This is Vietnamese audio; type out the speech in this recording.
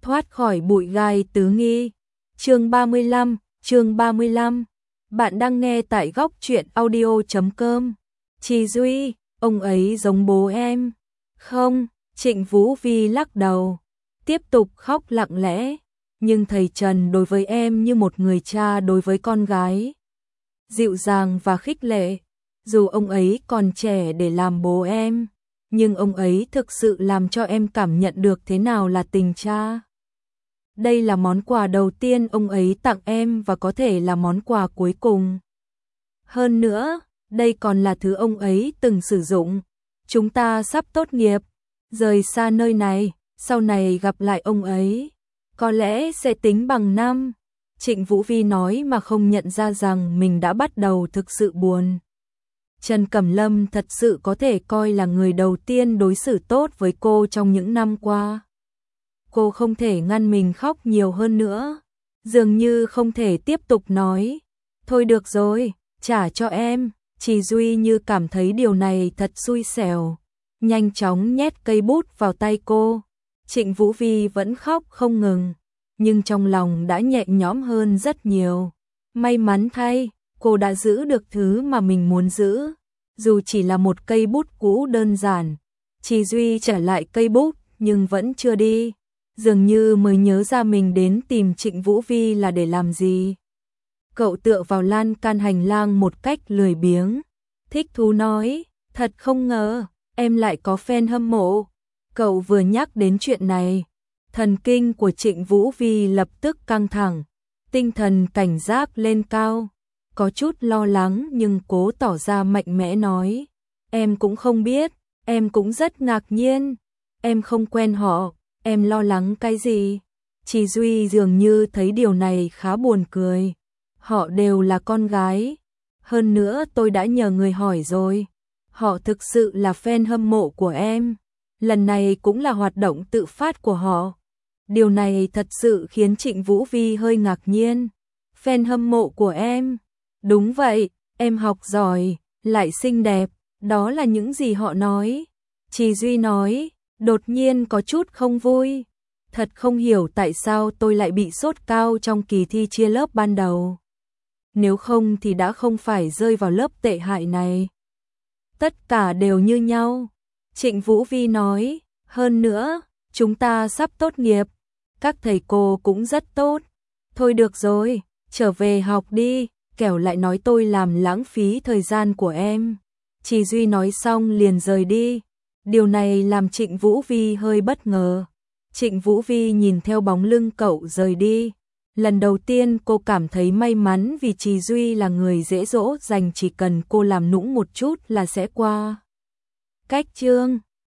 thoát khỏi bụi gai tứ nghi. Chương 35. Bạn đang nghe tại góc truyện audio.com. Chi Duy, ông ấy giống bố em. Không, Trịnh Vũ Vi lắc đầu, tiếp tục khóc lặng lẽ. Nhưng thầy Trần đối với em như một người cha đối với con gái. Dịu dàng và khích lệ. Dù ông ấy còn trẻ để làm bố em, nhưng ông ấy thực sự làm cho em cảm nhận được thế nào là tình cha. Đây là món quà đầu tiên ông ấy tặng em và có thể là món quà cuối cùng. Hơn nữa, đây còn là thứ ông ấy từng sử dụng. Chúng ta sắp tốt nghiệp, rời xa nơi này, sau này gặp lại ông ấy, có lẽ sẽ tính bằng năm. Trịnh Vũ Vi nói mà không nhận ra rằng mình đã bắt đầu thực sự buồn. Trần Cẩm Lâm thật sự có thể coi là người đầu tiên đối xử tốt với cô trong những năm qua. Cô không thể ngăn mình khóc nhiều hơn nữa, dường như không thể tiếp tục nói. Thôi được rồi, trả cho em. Chỉ Duy như cảm thấy điều này thật xui xẻo, nhanh chóng nhét cây bút vào tay cô. Trịnh Vũ Vi vẫn khóc không ngừng, nhưng trong lòng đã nhẹ nhõm hơn rất nhiều. May mắn thay, cô đã giữ được thứ mà mình muốn giữ, dù chỉ là một cây bút cũ đơn giản. Chỉ Duy trả lại cây bút nhưng vẫn chưa đi, dường như mới nhớ ra mình đến tìm Trịnh Vũ Vi là để làm gì. Cậu tựa vào lan can hành lang một cách lười biếng, thích thú nói, thật không ngờ, em lại có fan hâm mộ. Cậu vừa nhắc đến chuyện này, thần kinh của Trịnh Vũ Vi lập tức căng thẳng, tinh thần cảnh giác lên cao, có chút lo lắng nhưng cố tỏ ra mạnh mẽ nói, em cũng không biết, em cũng rất ngạc nhiên, em không quen họ, em lo lắng cái gì? Chỉ Duy dường như thấy điều này khá buồn cười, họ đều là con gái, hơn nữa tôi đã nhờ người hỏi rồi, họ thực sự là fan hâm mộ của em. Lần này cũng là hoạt động tự phát của họ. Điều này thật sự khiến Trịnh Vũ Vi hơi ngạc nhiên. Fan hâm mộ của em? Đúng vậy, em học giỏi, lại xinh đẹp, đó là những gì họ nói. Chỉ Duy nói, đột nhiên có chút không vui. Thật không hiểu tại sao tôi lại bị sốt cao trong kỳ thi chia lớp ban đầu. Nếu không thì đã không phải rơi vào lớp tệ hại này. Tất cả đều như nhau. Trịnh Vũ Vi nói, hơn nữa, chúng ta sắp tốt nghiệp, các thầy cô cũng rất tốt. Thôi được rồi, trở về học đi, kẻo lại nói tôi làm lãng phí thời gian của em. Chỉ Duy nói xong liền rời đi. Điều này làm Trịnh Vũ Vi hơi bất ngờ. Trịnh Vũ Vi nhìn theo bóng lưng cậu rời đi. Lần đầu tiên cô cảm thấy may mắn vì Trì Duy là người dễ dỗ dành, chỉ cần cô làm nũng một chút là sẽ qua. Cách chương